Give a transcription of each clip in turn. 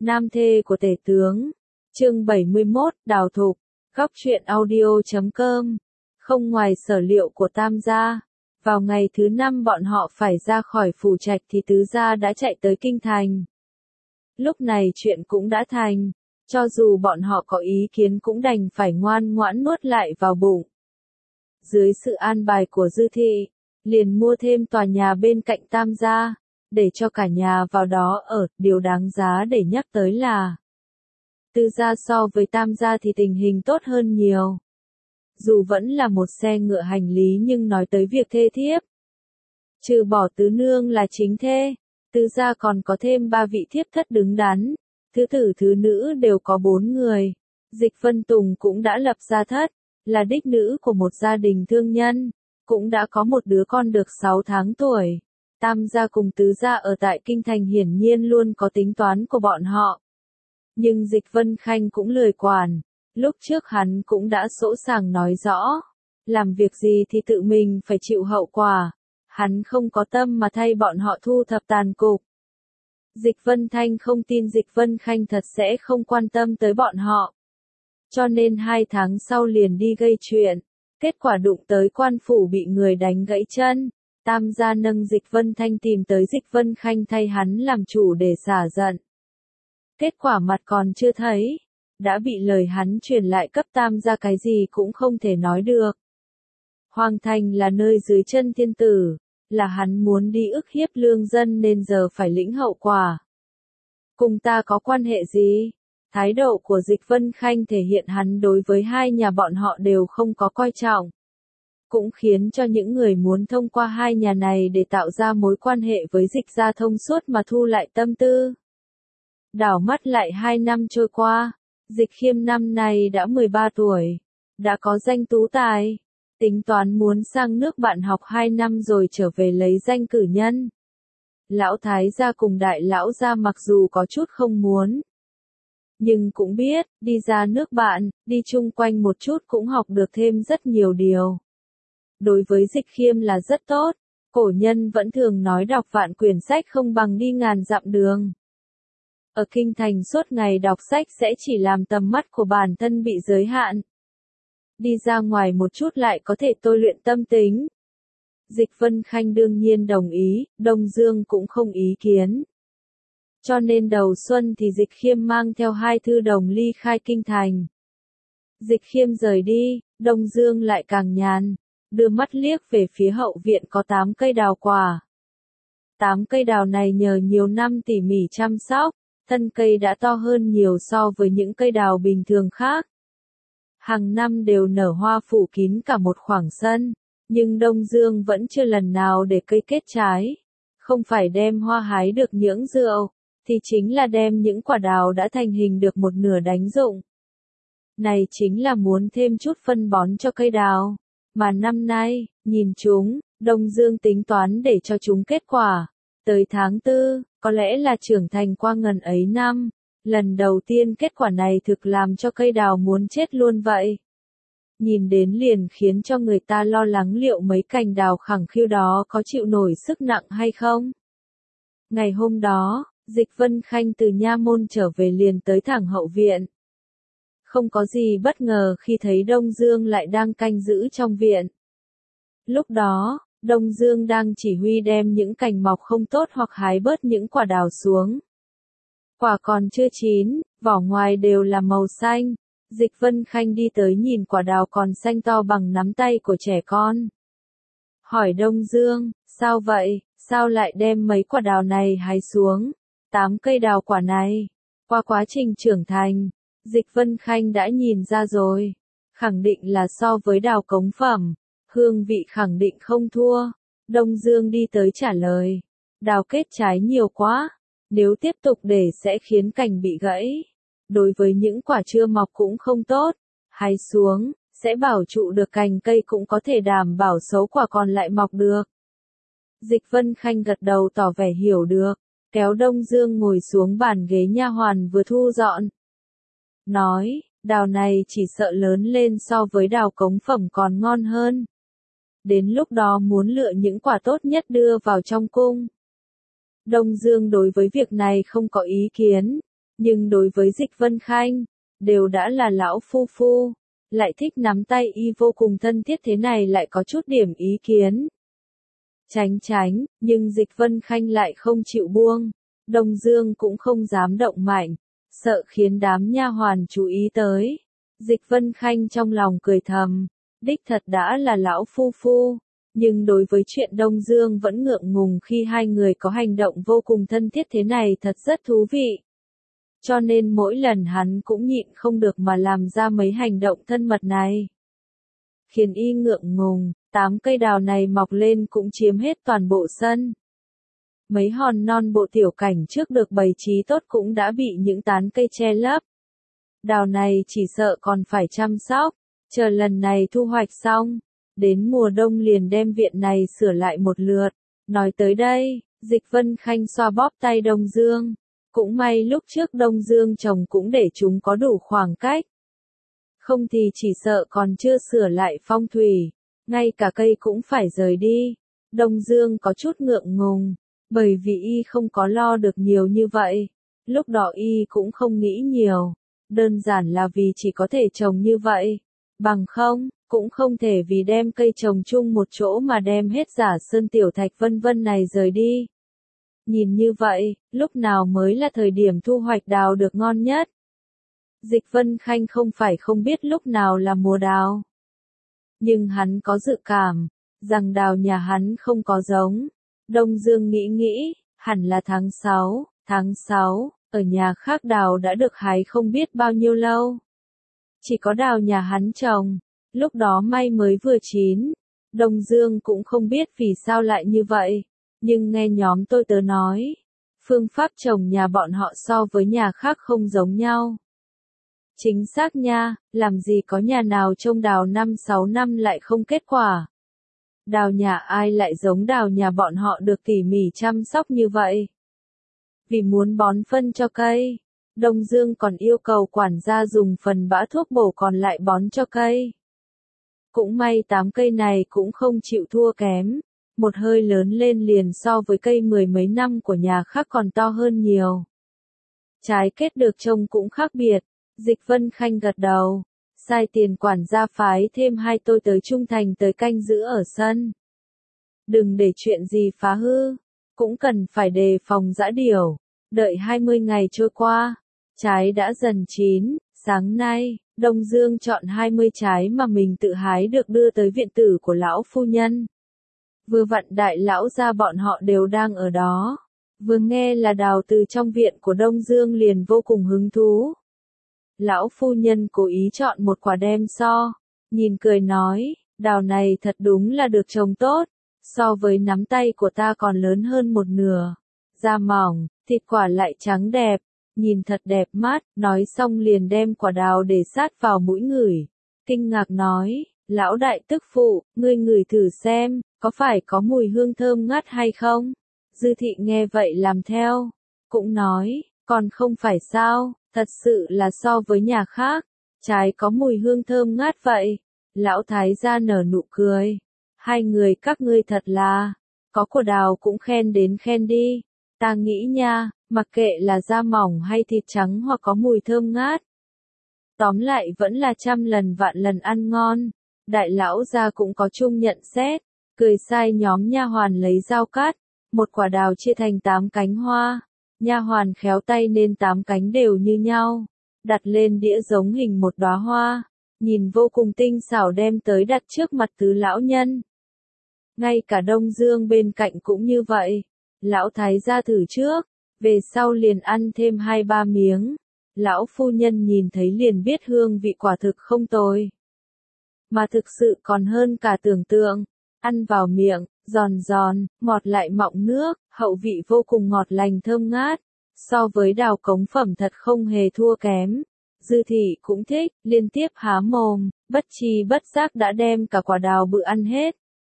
Nam thê của tể tướng. Chương 71, Đào Thục. Góc truyện audio.com. Không ngoài sở liệu của Tam gia, vào ngày thứ 5 bọn họ phải ra khỏi phủ trạch thì tứ gia đã chạy tới kinh thành. Lúc này chuyện cũng đã thành, cho dù bọn họ có ý kiến cũng đành phải ngoan ngoãn nuốt lại vào bụng. Dưới sự an bài của Dư thị, liền mua thêm tòa nhà bên cạnh Tam gia, để cho cả nhà vào đó ở. Điều đáng giá để nhắc tới là Tư gia so với Tam gia thì tình hình tốt hơn nhiều. Dù vẫn là một xe ngựa hành lý nhưng nói tới việc thê thiếp, trừ bỏ tứ nương là chính thê, Tư gia còn có thêm 3 vị thiếp thất đứng đắn, thứ tử thứ nữ đều có 4 người. Dịch Vân Tùng cũng đã lập gia thất, là đích nữ của một gia đình thương nhân, cũng đã có một đứa con được 6 tháng tuổi. Tam gia cùng tứ gia ở tại kinh thành hiển nhiên luôn có tính toán của bọn họ. Nhưng Dịch Vân Khanh cũng lười quản, lúc trước hắn cũng đã sỗ sàng nói rõ, làm việc gì thì tự mình phải chịu hậu quả, hắn không có tâm mà thay bọn họ thu thập tàn cục. Dịch Vân Thanh không tin Dịch Vân Khanh thật sẽ không quan tâm tới bọn họ. Cho nên 2 tháng sau liền đi gây chuyện, kết quả đụng tới quan phủ bị người đánh gãy chân. Tam gia nâng Dịch Vân Thanh tìm tới Dịch Vân Khanh thay hắn làm chủ để xả giận. Kết quả mặt còn chưa thấy, đã bị lời hắn truyền lại cấp Tam gia cái gì cũng không thể nói được. Hoàng thành là nơi dưới chân thiên tử, là hắn muốn đi ức hiếp lương dân nên giờ phải lĩnh hậu quả. Cùng ta có quan hệ gì? Thái độ của Dịch Vân Khanh thể hiện hắn đối với hai nhà bọn họ đều không có coi trọng. Cũng khiến cho những người muốn thông qua hai nhà này để tạo ra mối quan hệ với Dịch gia thông suốt mà thu lại tâm tư. Đảo mắt lại 2 năm trôi qua, Dịch Khiêm năm nay đã 13 tuổi, đã có danh tú tài, tính toán muốn sang nước bạn học 2 năm rồi trở về lấy danh cử nhân. Lão thái gia cùng đại lão gia mặc dù có chút không muốn, nhưng cũng biết, đi ra nước bạn, đi chung quanh một chút cũng học được thêm rất nhiều điều. Đối với Dịch Khiêm là rất tốt, cổ nhân vẫn thường nói đọc vạn quyển sách không bằng đi ngàn dặm đường. Ở kinh thành suốt ngày đọc sách sẽ chỉ làm tầm mắt của bản thân bị giới hạn. Đi ra ngoài một chút lại có thể tôi luyện tâm tính. Dịch Vân Khanh đương nhiên đồng ý, Đông Dương cũng không ý kiến. Cho nên đầu xuân thì Dịch Khiêm mang theo 2 thư đồng ly khai kinh thành. Dịch Khiêm rời đi, Đông Dương lại càng nhàn, đưa mắt liếc về phía hậu viện có 8 cây đào quả. 8 cây đào này nhờ nhiều năm tỉ mỉ chăm sóc, thân cây đã to hơn nhiều so với những cây đào bình thường khác. Hàng năm đều nở hoa phủ kín cả một khoảng sân, nhưng Đông Dương vẫn chưa lần nào để cây kết trái. Không phải đem hoa hái được những rượu, thì chính là đem những quả đào đã thành hình được một nửa đánh rụng. Này chính là muốn thêm chút phân bón cho cây đào. Mà năm nay, nhìn chúng, Đông Dương tính toán để cho chúng kết quả. Tới tháng 4, có lẽ là trưởng thành qua ngần ấy năm. Lần đầu tiên kết quả này thực làm cho cây đào muốn chết luôn vậy. Nhìn đến liền khiến cho người ta lo lắng liệu mấy cành đào khẳng khiu đó có chịu nổi sức nặng hay không. Ngày hôm đó, Dịch Vân Khanh từ nha môn trở về liền tới thẳng hậu viện. Không có gì bất ngờ khi thấy Đông Dương lại đang canh giữ trong viện. Lúc đó, Đông Dương đang chỉ huy đem những cành mọc không tốt hoặc hái bớt những quả đào xuống. Quả còn chưa chín, vỏ ngoài đều là màu xanh. Dịch Vân Khanh đi tới nhìn quả đào còn xanh to bằng nắm tay của trẻ con. Hỏi Đông Dương, sao vậy, sao lại đem mấy quả đào này hái xuống? 8 cây đào quả này, qua quá trình trưởng thành, Dịch Vân Khanh đã nhìn ra rồi. Khẳng định là so với đào cống phẩm, hương vị khẳng định không thua. Đông Dương đi tới trả lời, đào kết trái nhiều quá, nếu tiếp tục để sẽ khiến cành bị gãy. Đối với những quả chưa mọc cũng không tốt, hái xuống, sẽ bảo trụ được cành cây cũng có thể đảm bảo số quả còn lại mọc được. Dịch Vân Khanh gật đầu tỏ vẻ hiểu được, kéo Đông Dương ngồi xuống bàn ghế nha hoàn vừa thu dọn. Nói, đào này chỉ sợ lớn lên so với đào cống phẩm còn ngon hơn. Đến lúc đó muốn lựa những quả tốt nhất đưa vào trong cung. Đông Dương đối với việc này không có ý kiến, Nhưng đối với Dịch Vân Khanh, đều đã là lão phu phu, lại thích nắm tay y vô cùng thân thiết thế này lại có chút điểm ý kiến. Tránh, nhưng Dịch Vân Khanh lại không chịu buông, Đông Dương cũng không dám động mạnh, sợ khiến đám nha hoàn chú ý tới. Dịch Vân Khanh trong lòng cười thầm, đích thật đã là lão phu phu, nhưng đối với chuyện Đông Dương vẫn ngượng ngùng khi hai người có hành động vô cùng thân thiết thế này thật rất thú vị. Cho nên mỗi lần hắn cũng nhịn không được mà làm ra mấy hành động thân mật này. Khiến y ngượng ngùng, 8 cây đào này mọc lên cũng chiếm hết toàn bộ sân. Mấy hòn non bộ tiểu cảnh trước được bày trí tốt cũng đã bị những tán cây che lấp. Đào này chỉ sợ còn phải chăm sóc, chờ lần này thu hoạch xong, đến mùa đông liền đem viện này sửa lại một lượt. Nói tới đây, Dịch Vân Khanh xoa bóp tay Đông Dương. Cũng may lúc trước Đông Dương trồng cũng để chúng có đủ khoảng cách. Không thì chỉ sợ còn chưa sửa lại phong thủy, ngay cả cây cũng phải rời đi. Đông Dương có chút ngượng ngùng, bởi vì y không có lo được nhiều như vậy. Lúc đó y cũng không nghĩ nhiều, đơn giản là vì chỉ có thể trồng như vậy. Bằng không, cũng không thể vì đem cây trồng chung một chỗ mà đem hết Giả Sơn Tiểu Thạch vân vân này rời đi. Nhìn như vậy, lúc nào mới là thời điểm thu hoạch đào được ngon nhất? Dịch Vân Khanh không phải không biết lúc nào là mùa đào. Nhưng hắn có dự cảm, rằng đào nhà hắn không có giống. Đông Dương nghĩ, hẳn là tháng 6, ở nhà khác đào đã được hái không biết bao nhiêu lâu. Chỉ có đào nhà hắn trồng, lúc đó may mới vừa chín. Đông Dương cũng không biết vì sao lại như vậy. Nhưng nghe nhóm tôi tớ nói, phương pháp trồng nhà bọn họ so với nhà khác không giống nhau. Chính xác nha, làm gì có nhà nào trông đào 5-6 năm lại không kết quả. Đào nhà ai lại giống đào nhà bọn họ được tỉ mỉ chăm sóc như vậy. Vì muốn bón phân cho cây, Đông Dương còn yêu cầu quản gia dùng phần bã thuốc bổ còn lại bón cho cây. Cũng may 8 cây này cũng không chịu thua kém. Một hơi lớn lên liền so với cây 10 mấy năm của nhà khác còn to hơn nhiều. Trái kết được trông cũng khác biệt. Dịch Vân Khanh gật đầu, sai tiền quản gia phái thêm 2 tôi tới trung thành tới canh giữ ở sân. Đừng để chuyện gì phá hư, cũng cần phải đề phòng dã điểu. Đợi 20 ngày trôi qua, trái đã dần chín. Sáng nay, Đông Dương chọn 20 trái mà mình tự hái được đưa tới viện tử của lão phu nhân. Vừa vặn đại lão gia bọn họ đều đang ở đó. Vừa nghe là đào từ trong viện của Đông Dương liền vô cùng hứng thú. Lão phu nhân cố ý chọn một quả đem so, nhìn cười nói, đào này thật đúng là được trồng tốt, so với nắm tay của ta còn lớn hơn một nửa. Da mỏng, thịt quả lại trắng đẹp, nhìn thật đẹp mắt, nói xong liền đem quả đào để sát vào mũi ngửi. Kinh ngạc nói, lão đại tức phụ, ngươi ngửi thử xem, có phải có mùi hương thơm ngát hay không? Dư thị nghe vậy làm theo, cũng nói, còn không phải sao, thật sự là so với nhà khác, trái có mùi hương thơm ngát vậy. Lão thái gia nở nụ cười, hai người các ngươi thật là, có quả đào cũng khen đến khen đi, ta nghĩ nha, mặc kệ là da mỏng hay thịt trắng hoặc có mùi thơm ngát. Tóm lại vẫn là trăm lần vạn lần ăn ngon. Đại lão gia cũng có chung nhận xét, cười sai nhóm nha hoàn lấy dao cắt, một quả đào chia thành 8 cánh hoa. Nha hoàn khéo tay nên 8 cánh đều như nhau, đặt lên đĩa giống hình một đóa hoa, nhìn vô cùng tinh xảo đem tới đặt trước mặt tứ lão nhân. Ngay cả Đông Dương bên cạnh cũng như vậy, lão thái gia thử trước, về sau liền ăn thêm 2-3 miếng. Lão phu nhân nhìn thấy liền biết hương vị quả thực không tồi. Mà thực sự còn hơn cả tưởng tượng, ăn vào miệng, giòn giòn, ngọt lại mọng nước, hậu vị vô cùng ngọt lành thơm ngát. So với đào cống phẩm thật không hề thua kém. Dư thị cũng thích, liên tiếp há mồm, bất tri bất giác đã đem cả quả đào bự ăn hết.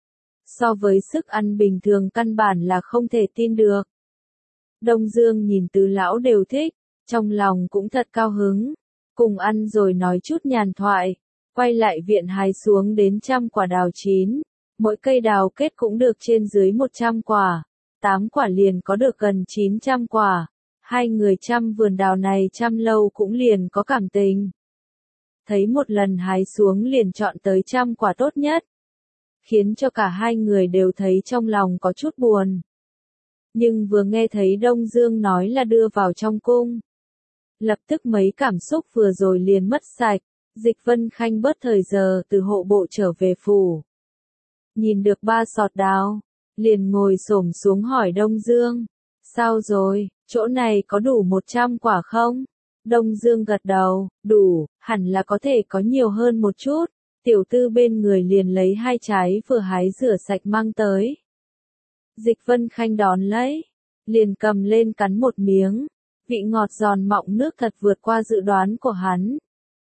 So với sức ăn bình thường căn bản là không thể tin được. Đông Dương nhìn tứ lão đều thích, trong lòng cũng thật cao hứng. Cùng ăn rồi nói chút nhàn thoại, quay lại viện hái xuống đến 100 quả đào chín. Mỗi cây đào kết cũng được trên dưới 100 quả. 8 quả liền có được gần 900 quả. Hai người chăm vườn đào này chăm lâu cũng liền có cảm tình. Thấy một lần hái xuống liền chọn tới 100 quả tốt nhất. Khiến cho cả hai người đều thấy trong lòng có chút buồn. Nhưng vừa nghe thấy Đông Dương nói là đưa vào trong cung. Lập tức mấy cảm xúc vừa rồi liền mất sạch. Dịch Vân Khanh bớt thời giờ từ hộ bộ trở về phủ. Nhìn được 3 sọt đào, liền ngồi xổm xuống hỏi Đông Dương. Sao rồi, chỗ này có đủ 100 quả không? Đông Dương gật đầu, đủ, hẳn là có thể có nhiều hơn một chút. Tiểu tư bên người liền lấy 2 trái vừa hái rửa sạch mang tới. Dịch Vân Khanh đón lấy, liền cầm lên cắn một miếng. Vị ngọt giòn mọng nước thật vượt qua dự đoán của hắn.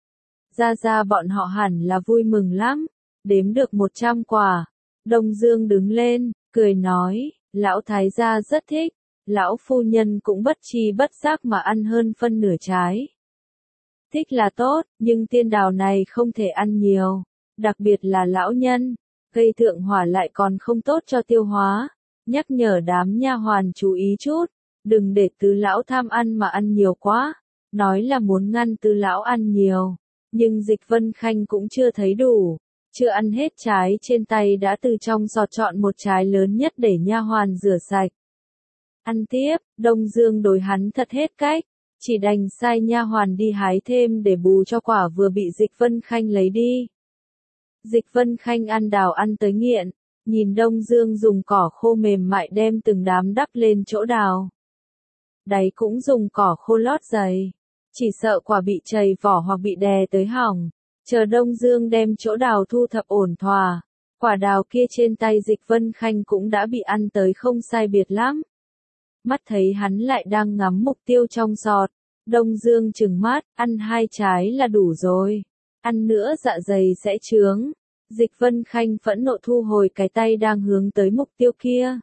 Ra bọn họ hẳn là vui mừng lắm, đếm được 100 quả. Đông Dương đứng lên, cười nói, lão thái gia rất thích, lão phu nhân cũng bất tri bất giác mà ăn hơn phân nửa trái. Thích là tốt, nhưng tiên đào này không thể ăn nhiều, đặc biệt là lão nhân, gây thượng hỏa lại còn không tốt cho tiêu hóa. Nhắc nhở đám nha hoàn chú ý chút, đừng để tứ lão tham ăn mà ăn nhiều quá, nói là muốn ngăn tứ lão ăn nhiều. Nhưng Dịch Vân Khanh cũng chưa thấy đủ, chưa ăn hết trái trên tay đã từ trong giọt chọn một trái lớn nhất để nha hoàn rửa sạch. Ăn tiếp, Đông Dương đối hắn thật hết cách, chỉ đành sai nha hoàn đi hái thêm để bù cho quả vừa bị Dịch Vân Khanh lấy đi. Dịch Vân Khanh ăn đào ăn tới nghiện, nhìn Đông Dương dùng cỏ khô mềm mại đem từng đám đắp lên chỗ đào. Đáy cũng dùng cỏ khô lót dày. Chỉ sợ quả bị trầy vỏ hoặc bị đè tới hỏng. Chờ Đông Dương đem chỗ đào thu thập ổn thỏa. Quả đào kia trên tay Dịch Vân Khanh cũng đã bị ăn tới không sai biệt lắm. Mắt thấy hắn lại đang ngắm mục tiêu trong giọt. Đông Dương trừng mắt, ăn 2 trái là đủ rồi. Ăn nữa dạ dày sẽ chướng. Dịch Vân Khanh phẫn nộ thu hồi cái tay đang hướng tới mục tiêu kia.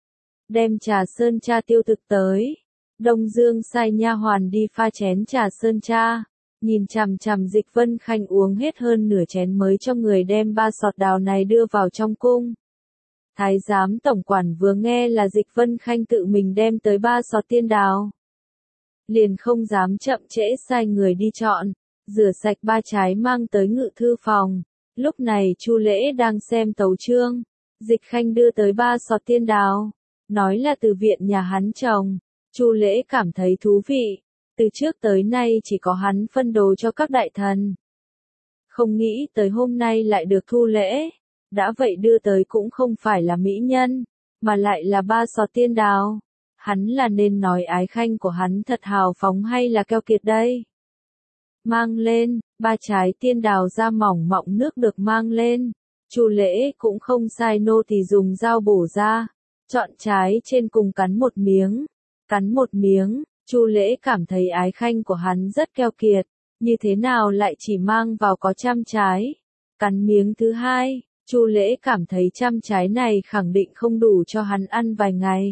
Đem trà sơn cha tiêu thực tới. Đông Dương sai nha hoàn đi pha chén trà sơn cha, nhìn chằm chằm Dịch Vân Khanh uống hết hơn nửa chén mới cho người đem 3 sọt đào này đưa vào trong cung. Thái giám tổng quản vừa nghe là Dịch Vân Khanh tự mình đem tới 3 sọt tiên đào. Liền không dám chậm trễ sai người đi chọn, rửa sạch 3 trái mang tới ngự thư phòng. Lúc này Chu Lễ đang xem tấu chương, Dịch Khanh đưa tới 3 sọt tiên đào, nói là từ viện nhà hắn trồng. Chu Lễ cảm thấy thú vị, từ trước tới nay chỉ có hắn phân đồ cho các đại thần. Không nghĩ tới hôm nay lại được thu lễ, đã vậy đưa tới cũng không phải là mỹ nhân, mà lại là 3 sọt tiên đào. Hắn là nên nói Ái Khanh của hắn thật hào phóng hay là keo kiệt đây? Mang lên, 3 trái tiên đào da mỏng mọng nước được mang lên. Chu Lễ cũng không sai nô tỳ dùng dao bổ ra, chọn trái trên cùng cắn một miếng. Cắn một miếng, Chu Lễ cảm thấy Ái Khanh của hắn rất keo kiệt, như thế nào lại chỉ mang vào có 100 trái. Cắn miếng thứ 2, Chu Lễ cảm thấy 100 trái này khẳng định không đủ cho hắn ăn vài ngày.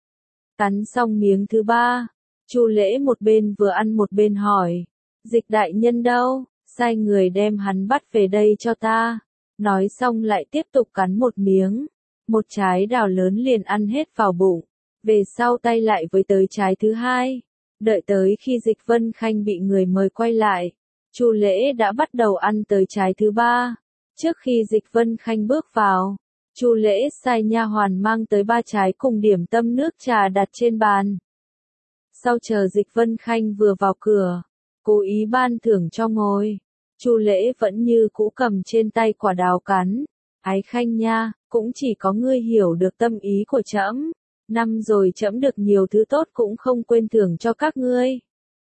Cắn xong miếng thứ 3, Chu Lễ một bên vừa ăn một bên hỏi, Dịch đại nhân đâu, sai người đem hắn bắt về đây cho ta. Nói xong lại tiếp tục cắn một miếng, một trái đào lớn liền ăn hết vào bụng. Về sau tay lại với tới trái thứ 2, đợi tới khi Dịch Vân Khanh bị người mời quay lại, Chu Lễ đã bắt đầu ăn tới trái thứ 3. Trước khi Dịch Vân Khanh bước vào, Chu Lễ sai nha hoàn mang tới 3 trái cùng điểm tâm nước trà đặt trên bàn. Sau chờ Dịch Vân Khanh vừa vào cửa, cố ý ban thưởng cho ngồi, Chu Lễ vẫn như cũ cầm trên tay quả đào cắn. Ái Khanh nha, cũng chỉ có ngươi hiểu được tâm ý của trẫm. Năm rồi trẫm được nhiều thứ tốt cũng không quên thưởng cho các ngươi.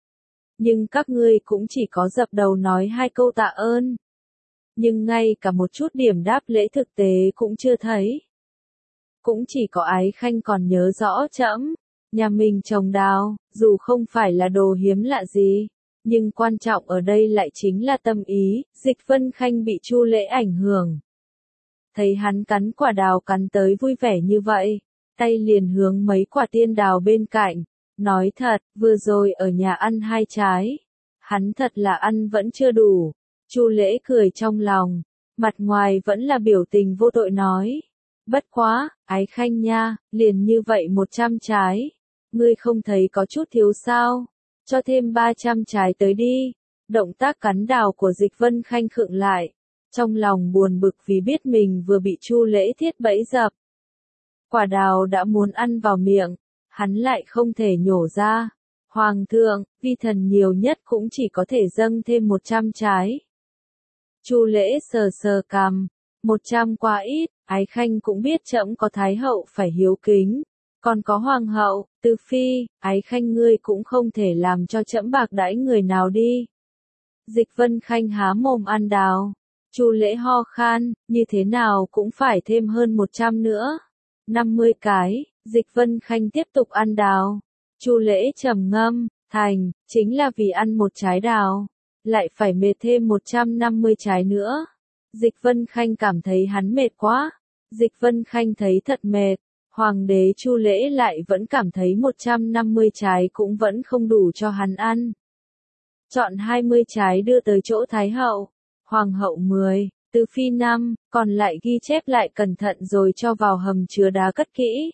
Nhưng các ngươi cũng chỉ có dập đầu nói 2 câu tạ ơn. Nhưng ngay cả một chút điểm đáp lễ thực tế cũng chưa thấy. Cũng chỉ có Ái Khanh còn nhớ rõ trẫm, nhà mình trồng đào, dù không phải là đồ hiếm lạ gì, nhưng quan trọng ở đây lại chính là tâm ý. Dịch Vân Khanh bị Chu Lễ ảnh hưởng. Thấy hắn cắn quả đào cắn tới vui vẻ như vậy, tay liền hướng mấy quả tiên đào bên cạnh, nói thật, vừa rồi ở nhà ăn 2 trái, hắn thật là ăn vẫn chưa đủ. Chu Lễ cười trong lòng, mặt ngoài vẫn là biểu tình vô tội nói, bất quá, Ái Khanh nha, liền như vậy 100 trái, ngươi không thấy có chút thiếu sao, cho thêm 300 trái tới đi. Động tác cắn đào của Dịch Vân Khanh khựng lại, trong lòng buồn bực vì biết mình vừa bị Chu Lễ Thiết bẫy dập. Quả đào đã muốn ăn vào miệng, hắn lại không thể nhổ ra. Hoàng thượng, vi thần nhiều nhất cũng chỉ có thể dâng thêm 100 trái. Chu Lễ sờ sờ cằm, 100 quá ít, Ái Khanh cũng biết trẫm có thái hậu phải hiếu kính, còn có hoàng hậu, Từ phi, Ái Khanh ngươi cũng không thể làm cho trẫm bạc đãi người nào đi. Dịch Vân Khanh há mồm ăn đào, Chu Lễ ho khan, như thế nào cũng phải thêm hơn 100 nữa. 50 cái, Dịch Vân Khanh tiếp tục ăn đào. Chu Lễ trầm ngâm, thành, chính là vì ăn một trái đào, lại phải mệt thêm 150 trái nữa. Dịch Vân Khanh cảm thấy hắn mệt quá. Dịch Vân Khanh thấy thật mệt. Hoàng đế Chu Lễ lại vẫn cảm thấy 150 trái cũng vẫn không đủ cho hắn ăn. Chọn 20 trái đưa tới chỗ Thái hậu, Hoàng hậu 10, Từ phi 5, còn lại ghi chép lại cẩn thận rồi cho vào hầm chứa đá cất kỹ.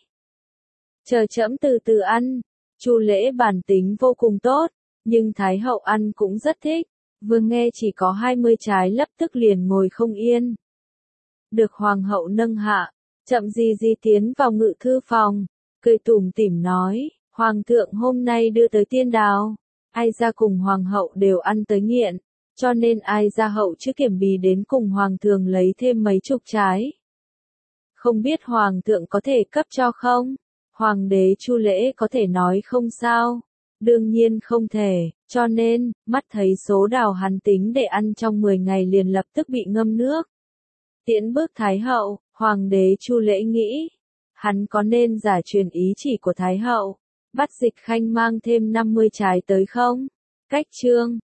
Chờ trẫm từ từ ăn. Chu Lễ bản tính vô cùng tốt, nhưng Thái hậu ăn cũng rất thích. Vừa nghe chỉ có 20 trái lập tức liền ngồi không yên. Được hoàng hậu nâng hạ, chậm gì gì tiến vào ngự thư phòng, cười tủm tỉm nói, hoàng thượng hôm nay đưa tới tiên đào, ai ra cùng hoàng hậu đều ăn tới nghiện, cho nên ai ra hậu chứ kiểm bì đến cùng hoàng thượng lấy thêm mấy chục trái. Không biết hoàng thượng có thể cấp cho không? Hoàng đế Chu Lễ có thể nói không sao? Đương nhiên không thể, cho nên, mắt thấy số đào hắn tính để ăn trong 10 ngày liền lập tức bị ngâm nước. Tiễn bước Thái hậu, Hoàng đế Chu Lễ nghĩ, hắn có nên giả truyền ý chỉ của Thái hậu, bắt Dịch Khanh mang thêm 50 trái tới không? Cách chương